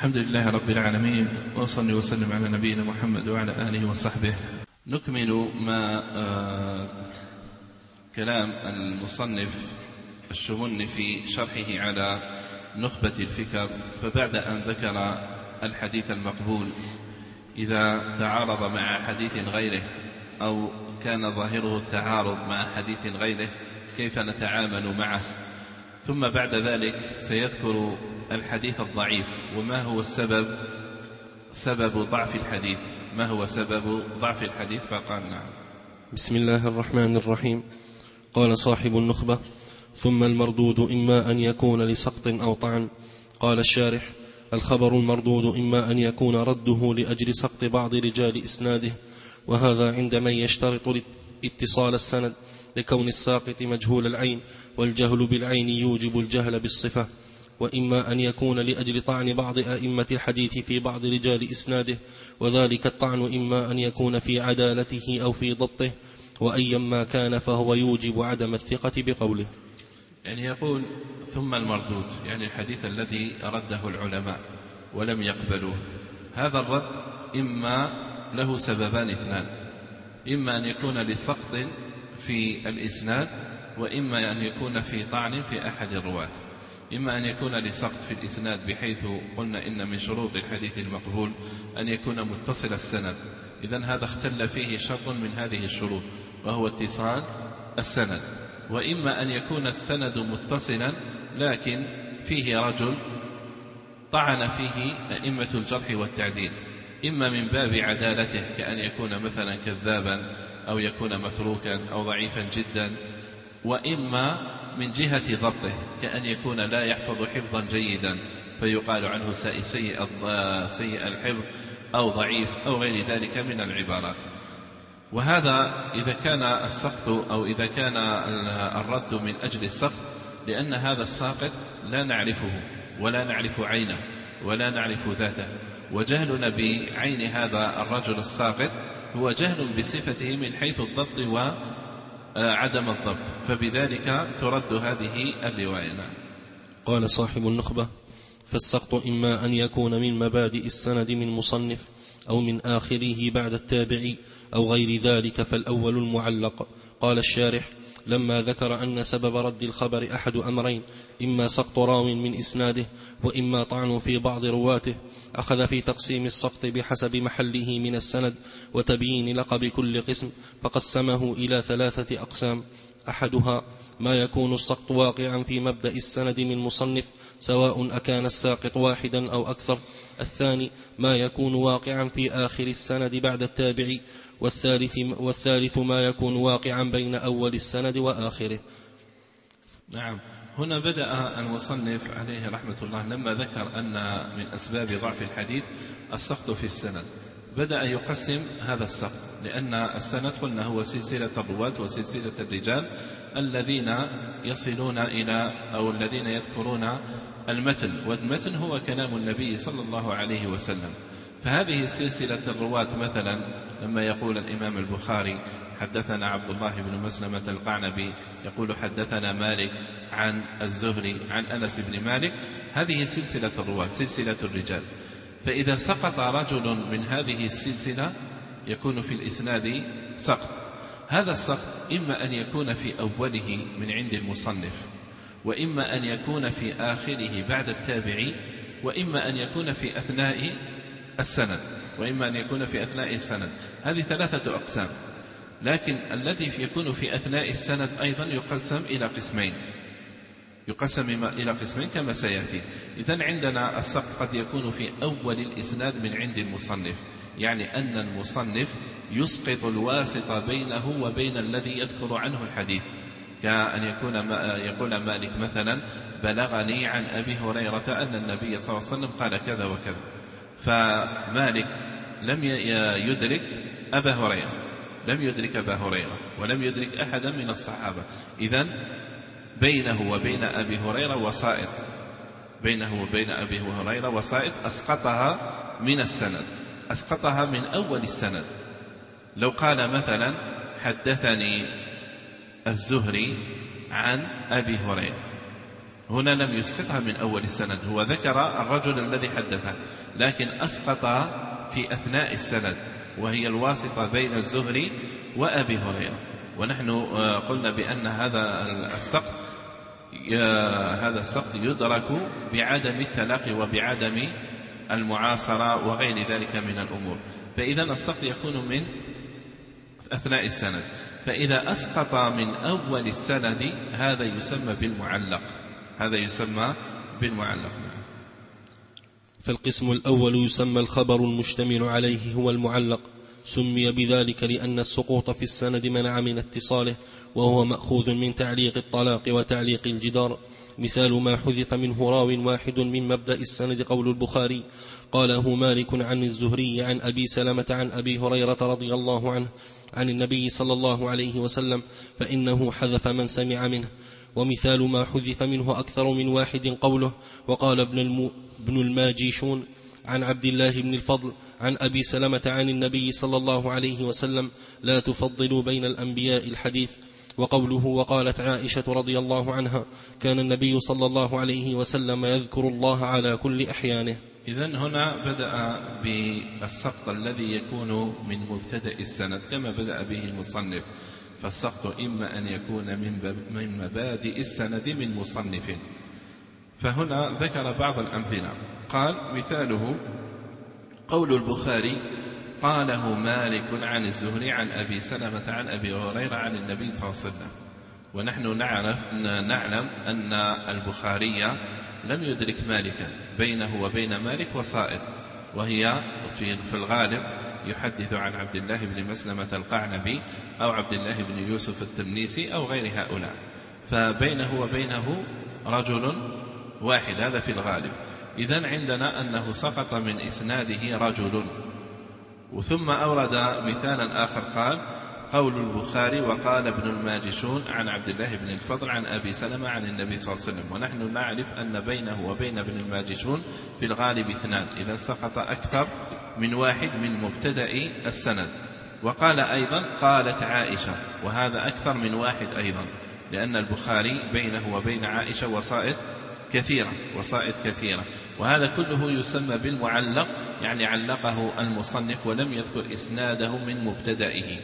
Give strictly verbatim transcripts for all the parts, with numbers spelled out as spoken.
الحمد لله رب العالمين، وصلي وسلم على نبينا محمد وعلى آله وصحبه. نكمل ما آه كلام المصنف الشمن في شرحه على نخبة الفكر. فبعد أن ذكر الحديث المقبول إذا تعارض مع حديث غيره أو كان ظاهره التعارض مع حديث غيره كيف نتعامل معه، ثم بعد ذلك سيذكر الحديث الضعيف وما هو السبب سبب ضعف الحديث ما هو سبب ضعف الحديث. فقال نعم. بسم الله الرحمن الرحيم. قال صاحب النخبة: ثم المردود إما أن يكون لسقط أو طعن. قال الشارح: الخبر المردود إما أن يكون رده لأجل سقط بعض رجال إسناده، وهذا عند من يشترط اتصال السند لكون الساقط مجهول العين، والجهل بالعين يوجب الجهل بالصفة. وإما أن يكون لأجل طعن بعض أئمة الحديث في بعض رجال إسناده، وذلك الطعن إما أن يكون في عدالته أو في ضبطه، وأيما كان فهو يوجب عدم الثقة بقوله. يعني يقول ثم المردود، يعني الحديث الذي رده العلماء ولم يقبلوه. هذا الرد إما له سببان اثنان: إما أن يكون لسقط في الإسناد، وإما أن يكون في طعن في أحد الرواة. إما أن يكون لسقط في الإسناد بحيث قلنا إن من شروط الحديث المقبول أن يكون متصل السند، إذن هذا اختل فيه شرط من هذه الشروط وهو اتصال السند. وإما أن يكون السند متصلا لكن فيه رجل طعن فيه أئمة الجرح والتعديل، إما من باب عدالته كأن يكون مثلا كذابا أو يكون متروكا أو ضعيفا جدا، وإما من جهة ضبطه كأن يكون لا يحفظ حفظا جيدا فيقال عنه سيء سيء الحفظ أو ضعيف أو غير ذلك من العبارات. وهذا إذا كان السقط أو إذا كان الرد من أجل السقط، لأن هذا الساقط لا نعرفه ولا نعرف عينه ولا نعرف ذاته، وجهلنا بعين هذا الرجل الساقط هو جهل بصفته من حيث الضبط وعدم الضبط، فبذلك ترد هذه الرواية. قال صاحب النخبة: فالسقط إما أن يكون من مبادئ السند من مصنف أو من آخره بعد التابعي أو غير ذلك، فالأول المعلق. قال الشارح: لما ذكر أن سبب رد الخبر أحد أمرين: إما سقط راو من إسناده وإما طعن في بعض رواته، أخذ في تقسيم السقط بحسب محله من السند وتبيين لقب كل قسم، فقسمه إلى ثلاثة أقسام: أحدها ما يكون السقط واقعا في مبدأ السند من مصنف سواء أكان الساقط واحدا أو أكثر. الثاني ما يكون واقعا في آخر السند بعد التابعي. والثالث, والثالث ما يكون واقعا بين أول السند وآخره. نعم. هنا بدأ المصنف عليه رحمة الله لما ذكر أن من أسباب ضعف الحديث السقط في السند، بدأ يقسم هذا السقط، لأن السند قلنا هو سلسلة الرواة وسلسلة الرجال الذين يصلون إلى أو الذين يذكرون المتن، والمتن هو كلام النبي صلى الله عليه وسلم. فهذه سلسلة الرواة مثلا لما يقول الإمام البخاري حدثنا عبد الله بن مسلمة القعنبي يقول حدثنا مالك عن الزهري عن أنس بن مالك، هذه سلسلة الرواة سلسلة الرجال. فإذا سقط رجل من هذه السلسلة يكون في الإسناد سقط. هذا السقط إما أن يكون في أوله من عند المصنف، وإما أن يكون في آخره بعد التابعي، وإما أن يكون في أثناء السند وإما أن يكون في أثناء السند. هذه ثلاثة أقسام، لكن الذي يكون في أثناء السند أيضا يقسم إلى قسمين يقسم إلى قسمين كما سيأتي. إذن عندنا السقط قد يكون في أول الإسناد من عند المصنف، يعني أن المصنف يسقط الواسطة بينه وبين الذي يذكر عنه الحديث، كأن يكون يقول مالك مثلا بلغني عن أبي هريرة أن النبي صلى الله عليه وسلم قال كذا وكذا، فمالك لم يدرك أبا هريرة لم يدرك أبا هريرة ولم يدرك أحدا من الصحابة. إذن بينه وبين أبي هريرة وسائط بينه وبين أبي هريرة وسائط أسقطها من السند أسقطها من أول السند. لو قال مثلا حدثني الزهري عن أبي هريرة، هنا لم يسقطها من أول السند، هو ذكر الرجل الذي حدثه لكن أسقط في أثناء السند، وهي الواسطة بين الزهري وأبي هريرة. ونحن قلنا بأن هذا السقط هذا السقط يدرك بعدم التلاقي وبعدم المعاصرة وغير ذلك من الأمور. فإذا السقط يكون من أثناء السند، فإذا أسقط من أول السند هذا يسمى بالمعلق، هذا يسمى بالمعلق. فالقسم الأول يسمى الخبر المشتمل عليه هو المعلق، سمي بذلك لأن السقوط في السند منع من اتصاله، وهو مأخوذ من تعليق الطلاق وتعليق الجدار. مثال ما حذف منه راو واحد من مبدأ السند قول البخاري قاله مالك عن الزهري عن أبي سلمة عن أبي هريرة رضي الله عنه عن النبي صلى الله عليه وسلم، فإنه حذف من سمع منه. ومثال ما حذف منه أكثر من واحد قوله وقال ابن, الم... ابن الماجيشون عن عبد الله بن الفضل عن أبي سلمة عن النبي صلى الله عليه وسلم لا تفضلوا بين الأنبياء الحديث. وقوله وقالت عائشة رضي الله عنها كان النبي صلى الله عليه وسلم يذكر الله على كل أحيانه. إذن هنا بدأ بالسقط الذي يكون من مبتدأ السند كما بدأ به المصنف، فالسقط إما أن يكون من مبادئ السند من مصنف. فهنا ذكر بعض الأمثلة، قال مثاله قول البخاري قاله مالك عن الزهري عن أبي سلمة عن أبي هريرة عن النبي صلى الله عليه وسلم. ونحن نعرف نعلم أن البخاري لم يدرك مالكا، بينه وبين مالك وسائط، وهي في الغالب يحدث عن عبد الله بن مسلمة القعنبي أو عبد الله بن يوسف التنيسي أو غير هؤلاء، فبينه وبينه رجل واحد، هذا في الغالب. إذن عندنا أنه سقط من إسناده رجل. وثم أورد مثالا آخر قال قول البخاري وقال ابن الماجشون عن عبد الله بن الفضل عن أبي سلمة عن النبي صلى الله عليه وسلم. ونحن نعرف أن بينه وبين ابن الماجشون في الغالب اثنان، إذا سقط أكثر من واحد من مبتدأ السند. وقال أيضا قالت عائشة، وهذا أكثر من واحد أيضا، لأن البخاري بينه وبين عائشة وسائط كثيرة وسائط كثيرة وهذا كله يسمى بالمعلق، يعني علقه المصنف ولم يذكر إسناده من مبتدئه.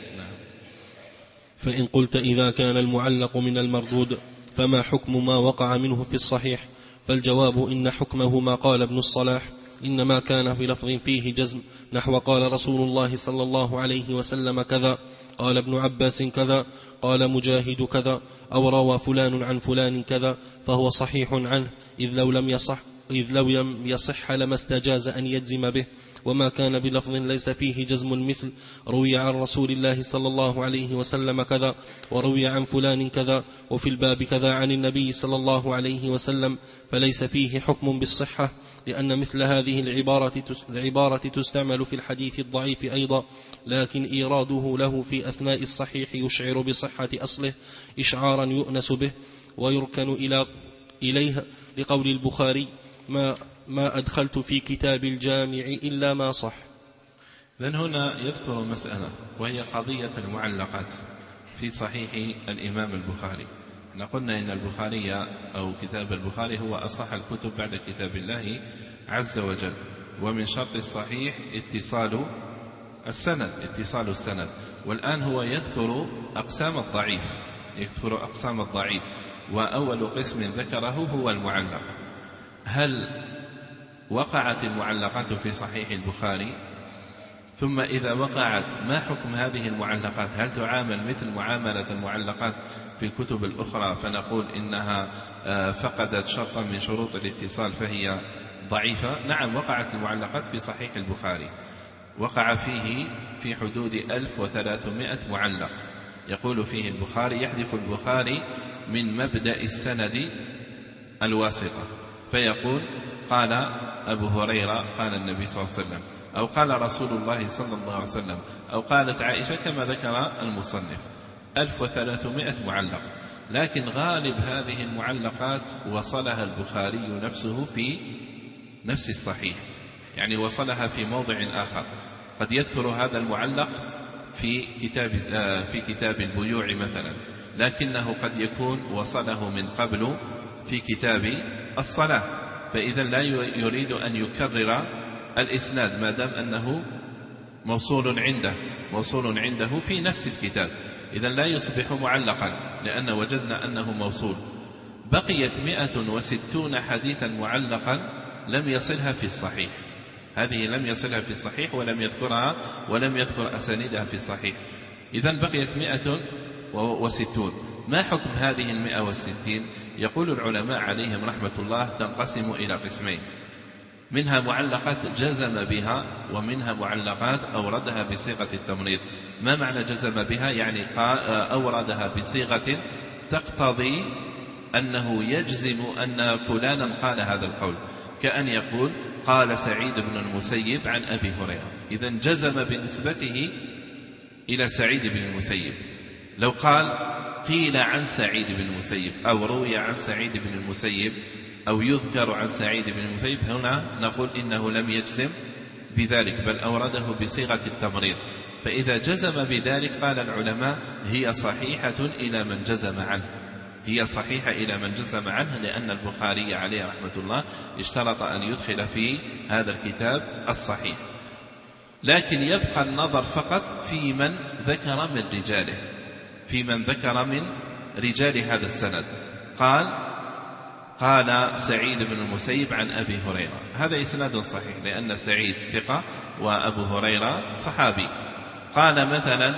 فإن قلت إذا كان المعلق من المردود فما حكم ما وقع منه في الصحيح؟ فالجواب إن حكمه ما قال ابن الصلاح، إنما كان بلفظ فيه جزم، نحو قال رسول الله صلى الله عليه وسلم كذا، قال ابن عباس كذا، قال مجاهد كذا، أو روى فلان عن فلان كذا، فهو صحيح عنه، إذ لو لم يصح إذ لو لم يصح لما استجاز أن يجزم به. وما كان بلفظ ليس فيه جزم مثل روي عن رسول الله صلى الله عليه وسلم كذا، وروي عن فلان كذا، وفي الباب كذا عن النبي صلى الله عليه وسلم، فليس فيه حكم بالصحة، لأن مثل هذه العبارة العبارة تستعمل في الحديث الضعيف أيضا، لكن إيراده له في أثناء الصحيح يشعر بصحة أصله إشعارا يؤنس به ويركن إلى إليها، لقول البخاري ما ما أدخلت في كتاب الجامع إلا ما صح. لأن هنا يذكر مسألة وهي قضية المعلقات في صحيح الإمام البخاري. قلنا إن البخاري أو كتاب البخاري هو أصح الكتب بعد كتاب الله عز وجل، ومن شرط الصحيح اتصال السند اتصال السند والآن هو يذكر أقسام الضعيف يذكر أقسام الضعيف وأول قسم ذكره هو المعلق. هل وقعت المعلقات في صحيح البخاري؟ ثم إذا وقعت ما حكم هذه المعلقات؟ هل تعامل مثل معاملة المعلقات في الكتب الأخرى فنقول إنها فقدت شرطا من شروط الاتصال فهي ضعيفة؟ نعم، وقعت المعلقات في صحيح البخاري، وقع فيه في حدود ألف وثلاثمائة معلق يقول فيه البخاري يحذف البخاري من مبدأ السند الواسطة، فيقول قال أبو هريرة قال النبي صلى الله عليه وسلم، أو قال رسول الله صلى الله عليه وسلم، أو قالت عائشة كما ذكر المصنف. ألف وثلاثمائة معلق، لكن غالب هذه المعلقات وصلها البخاري نفسه في نفس الصحيح، يعني وصلها في موضع آخر. قد يذكر هذا المعلق في كتاب في كتاب البيوع مثلا، لكنه قد يكون وصله من قبل في كتاب الصلاة، فإذا لا يريد أن يكرر الإسناد ما دام أنه موصول عنده موصول عنده في نفس الكتاب، إذا لا يصبح معلقا لأن وجدنا أنه موصول. بقيت مئة وستون حديثا معلقا لم يصلها في الصحيح، هذه لم يصلها في الصحيح ولم يذكرها ولم يذكر أسانيدها في الصحيح، إذن بقيت مئة وستون. ما حكم هذه المئة والستين؟ يقول العلماء عليهم رحمة الله تنقسم إلى قسمين، منها معلقات جزم بها ومنها معلقات أوردها بصيغة التمريض. ما معنى جزم بها؟ يعني أوردها بصيغة تقتضي أنه يجزم أن فلانا قال هذا القول، كأن يقول قال سعيد بن المسيب عن أبي هريرة، إذن جزم بنسبته إلى سعيد بن المسيب. لو قال قيل عن سعيد بن المسيب أو روي عن سعيد بن المسيب أو يذكر عن سعيد بن المسيب، هنا نقول إنه لم يجزم بذلك بل أورده بصيغة التمريض. فإذا جزم بذلك قال العلماء هي صحيحة إلى من جزم عنه، هي صحيحة إلى من جزم عنه، لأن البخاري عليه رحمة الله اشترط أن يدخل في هذا الكتاب الصحيح. لكن يبقى النظر فقط في من ذكر من رجاله، في من ذكر من رجال هذا السند. قال قال سعيد بن المسيب عن أبي هريرة، هذا إسناد صحيح لأن سعيد ثقة وأبو هريرة صحابي. قال مثلا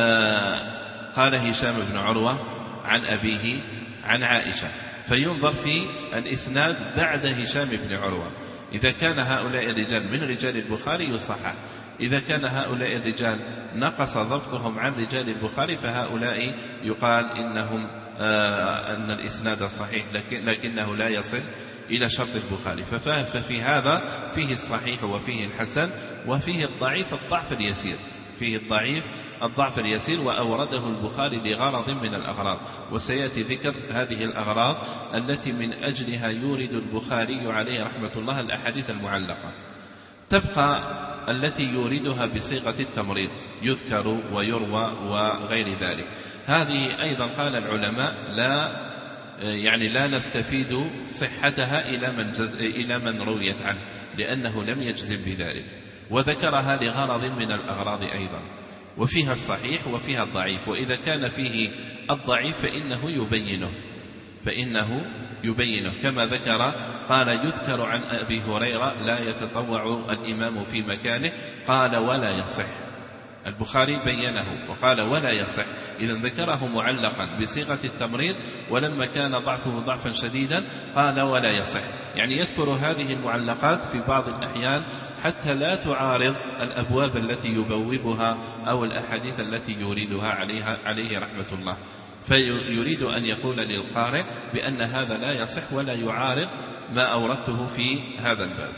آه قال هشام بن عروة عن أبيه عن عائشة، فينظر في الإسناد بعد هشام بن عروة، إذا كان هؤلاء الرجال من رجال البخاري يصحح، إذا كان هؤلاء الرجال نقص ضبطهم عن رجال البخاري فهؤلاء يقال إنهم آه أن الإسناد صحيح لكن لكنه لا يصل إلى شرط البخاري. ففي هذا فيه الصحيح وفيه الحسن وفيه الضعيف الضعف اليسير، فيه الضعيف الضعف اليسير وأورده البخاري لغرض من الأغراض، وسيأتي ذكر هذه الأغراض التي من أجلها يورد البخاري عليه رحمة الله الأحاديث المعلقة. تبقى التي يوردها بصيغة التمريض يذكر ويروى وغير ذلك، هذه أيضا قال العلماء لا يعني لا نستفيد صحتها إلى من, إلى من رويت عنه لأنه لم يجزم بذلك، وذكرها لغرض من الأغراض أيضا، وفيها الصحيح وفيها الضعيف، وإذا كان فيه الضعيف فإنه يبينه فإنه يبينه كما ذكر قال يذكر عن أبي هريرة لا يتطوع الإمام في مكانه، قال ولا يصح، البخاري بينه وقال ولا يصح، إذا ذكره معلقا بصيغة التمريض، ولما كان ضعفه ضعفا شديدا قال ولا يصح، يعني يذكر هذه المعلقات في بعض الأحيان حتى لا تعارض الأبواب التي يبوبها أو الأحاديث التي يريدها عليها عليه رحمة الله، فيريد أن يقول للقارئ بأن هذا لا يصح ولا يعارض ما أوردته في هذا الباب.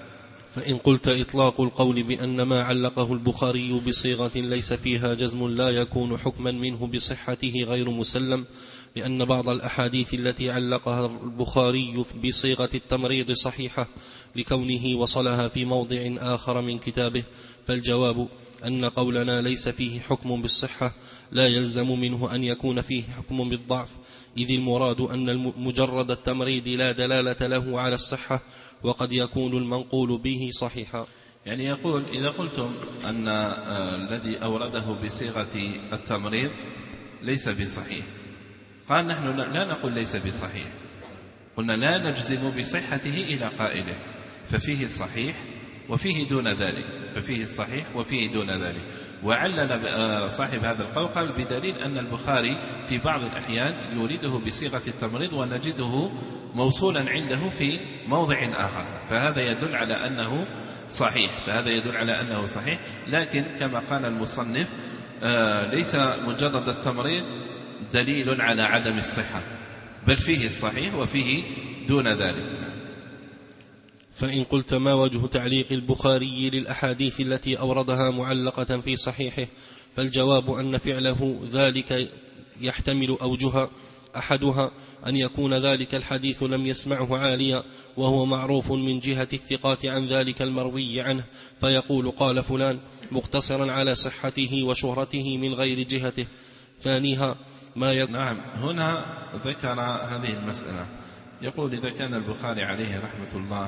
فإن قلت إطلاق القول بأن ما علقه البخاري بصيغة ليس فيها جزم لا يكون حكما منه بصحته غير مسلم، لأن بعض الأحاديث التي علقها البخاري بصيغة التمريض صحيحة لكونه وصلها في موضع آخر من كتابه، فالجواب أن قولنا ليس فيه حكم بالصحة لا يلزم منه أن يكون فيه حكم بالضعف، إذ المراد أن مجرد التمريض لا دلالة له على الصحة، وقد يكون المنقول به صحيحا. يعني يقول إذا قلتم أن الذي أورده بصيغة التمريض ليس بصحيح، قال نحن لا نقول ليس بصحيح، قلنا لا نجزم بصحته إلى قائله، ففيه الصحيح وفيه دون ذلك، ففيه الصحيح وفيه دون ذلك. وعلل صاحب هذا القول قال بدليل أن البخاري في بعض الأحيان يورده بصيغة التمريض ونجده موصولا عنده في موضع آخر، فهذا يدل على أنه صحيح فهذا يدل على أنه صحيح لكن كما قال المصنف ليس مجرد التمريض دليل على عدم الصحة، بل فيه الصحيح وفيه دون ذلك. فإن قلت ما وجه تعليق البخاري للأحاديث التي أوردها معلقة في صحيحه، فالجواب أن فعله ذلك يحتمل أوجها، أحدها أن يكون ذلك الحديث لم يسمعه عاليا وهو معروف من جهة الثقات عن ذلك المروي عنه، فيقول قال فلان مقتصرا على صحته وشهرته من غير جهته. ثانيها ما يكون نعم، هنا ذكر هذه المسألة، يقول: إذا كان البخاري عليه رحمة الله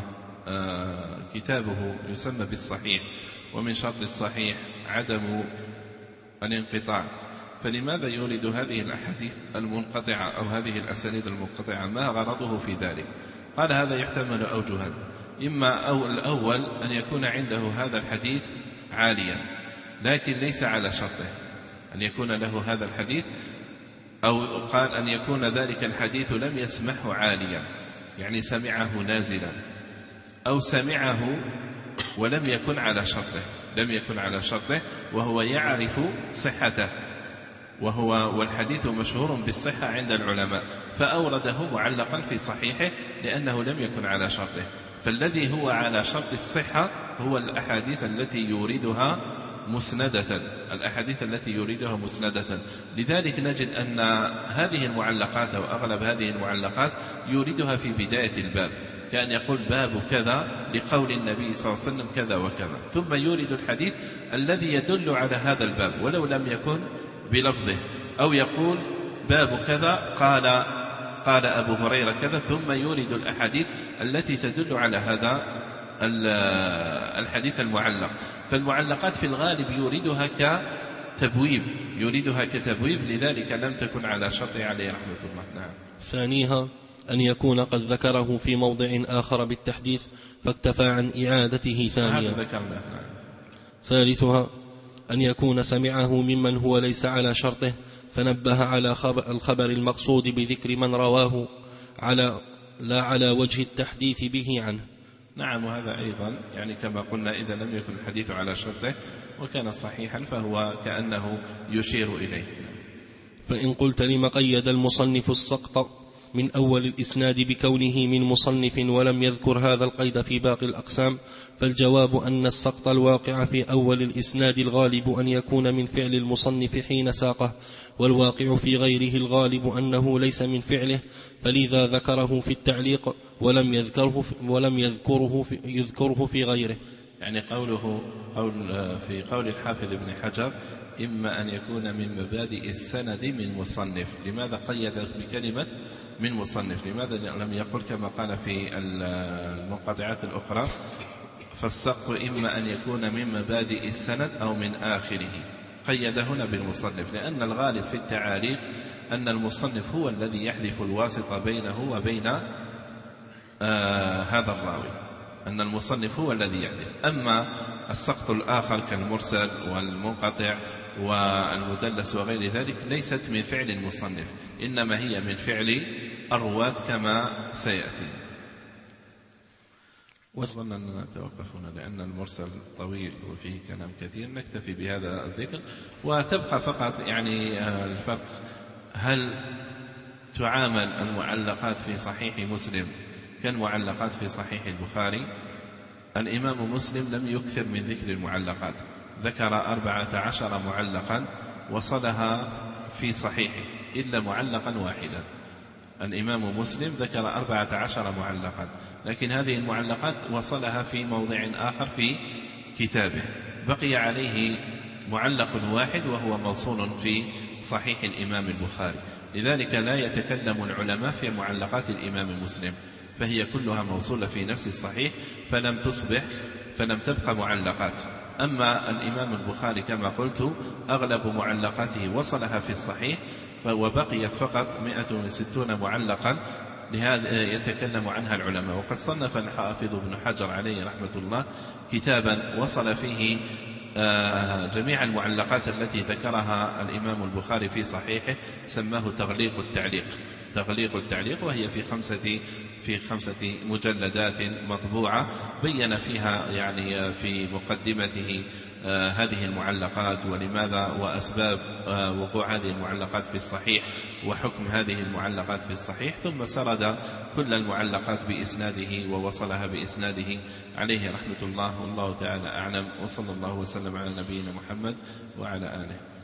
كتابه يسمى بالصحيح، ومن شرط الصحيح عدم الانقطاع، فلماذا يورد هذه الأحاديث المنقطعة أو هذه الأسانيد المنقطعة؟ ما غرضه في ذلك؟ قال: هذا يحتمل أوجها، إما أو الأول أن يكون عنده هذا الحديث عاليا لكن ليس على شرطه، أن يكون له هذا الحديث، أو قال أن يكون ذلك الحديث لم يسمعه عاليا، يعني سمعه نازلا، أو سمعه ولم يكن على شرطه، لم يكن على شرطه وهو يعرف صحته، وهو والحديث مشهور بالصحة عند العلماء، فأورده معلقا في صحيحه لأنه لم يكن على شرطه. فالذي هو على شرط الصحة هو الأحاديث التي يوردها مسندة، الأحاديث التي يوردها مسندة. لذلك نجد أن هذه المعلقات أو أغلب هذه المعلقات يوردها في بداية الباب، كان يقول: باب كذا لقول النبي صلى الله عليه وسلم كذا وكذا، ثم يورد الحديث الذي يدل على هذا الباب ولو لم يكن بلفظه، أو يقول: باب كذا قال قال أبو هريرة كذا، ثم يورد الأحاديث التي تدل على هذا الحديث المعلق. فالمعلقات في الغالب يوردها كتبويب، يوردها كتبويب، لذلك لم تكن على شرطه عليه رحمة الله. نعم. ثانيها أن يكون قد ذكره في موضع آخر بالتحديث فاكتفى عن إعادته ثانيا. نعم. ثالثها أن يكون سمعه ممن هو ليس على شرطه فنبه على الخبر المقصود بذكر من رواه على لا على وجه التحديث به عنه. نعم. وهذا أيضا يعني كما قلنا إذا لم يكن الحديث على شرطه وكان صحيحا فهو كأنه يشير إليه. فإن قلت لما قيد المصنف السقط من أول الإسناد بكونه من مصنف ولم يذكر هذا القيد في باقي الأقسام، فالجواب أن السقط الواقع في أول الإسناد الغالب أن يكون من فعل المصنف حين ساقه، والواقع في غيره الغالب أنه ليس من فعله، فلذا ذكره في التعليق ولم يذكره ولم يذكره في, يذكره في غيره. يعني قوله قول في قول الحافظ ابن حجر: إما أن يكون من مبادئ السند من مصنف. لماذا قيد بكلمة من مصنف؟ لماذا لم يقل كما قال في المنقطعات الأخرى: فالسقط إما أن يكون من مبادئ السند أو من آخره؟ قيد هنا بالمصنف لأن الغالب في التعاليق أن المصنف هو الذي يحذف الواسطة بينه وبين آه هذا الراوي، أن المصنف هو الذي يحذف. أما السقط الآخر كالمرسل والمنقطع والمدلس وغير ذلك ليست من فعل المصنف، إنما هي من فعل الرواة كما سيأتي. أظن أننا نتوقف هنا لأن المرسل طويل وفيه كلام كثير، نكتفي بهذا الذكر. وتبقى فقط يعني الفرق: هل تعامل المعلقات في صحيح مسلم كالمعلقات في صحيح البخاري؟ الإمام مسلم لم يكثر من ذكر المعلقات، ذكر أربعة عشر معلقا وصلها في صحيحه إلا معلقا واحدا. الإمام مسلم ذكر أربعة عشر معلقا، لكن هذه المعلقات وصلها في موضع آخر في كتابه، بقي عليه معلق واحد وهو موصول في صحيح الإمام البخاري. لذلك لا يتكلم العلماء في معلقات الإمام مسلم، فهي كلها موصولة في نفس الصحيح، فلم تصبح فلم تبقى معلقات. أما الإمام البخاري كما قلت أغلب معلقاته وصلها في الصحيح، وبقيت فقط مئة وستون معلقا، لهذا يتكلم عنها العلماء. وقد صنف الحافظ ابن حجر عليه رحمة الله كتابا وصل فيه جميع المعلقات التي ذكرها الإمام البخاري في صحيحه، سماه تغليق التعليق تغليق التعليق وهي في خمسة في خمسة مجلدات مطبوعة، بين فيها يعني في مقدمته آه هذه المعلقات ولماذا وأسباب آه وقوع هذه المعلقات في الصحيح وحكم هذه المعلقات في الصحيح، ثم سرد كل المعلقات بإسناده ووصلها بإسناده عليه رحمة الله. والله تعالى أعلم، وصلى الله وسلم على نبينا محمد وعلى آله.